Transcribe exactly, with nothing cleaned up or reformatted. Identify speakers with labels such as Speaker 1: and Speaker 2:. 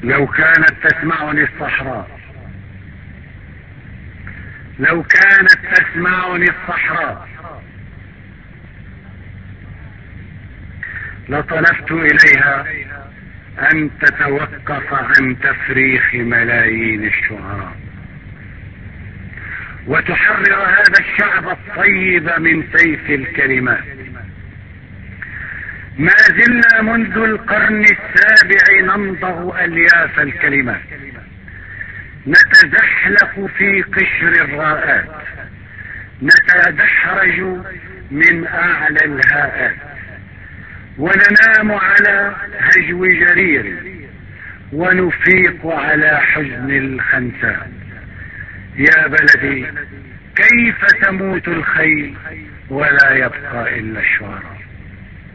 Speaker 1: لو كانت تسمعني الصحراء، لو كانت تسمعني الصحراء لطلبت إليها أن تتوقف عن تفريخ ملايين الشعراء وتحرر هذا الشعب الطيب من سيف الكلمات. ما زلنا منذ القرن السابع نمضغ ألياف الكلمات، نتزحلق في قشر الراءات، نتدحرج من أعلى الهاءات، وننام على هجو جرير ونفيق على حزن الخنساء. يا بلدي كيف تموت الخيل ولا يبقى إلا الشعراء.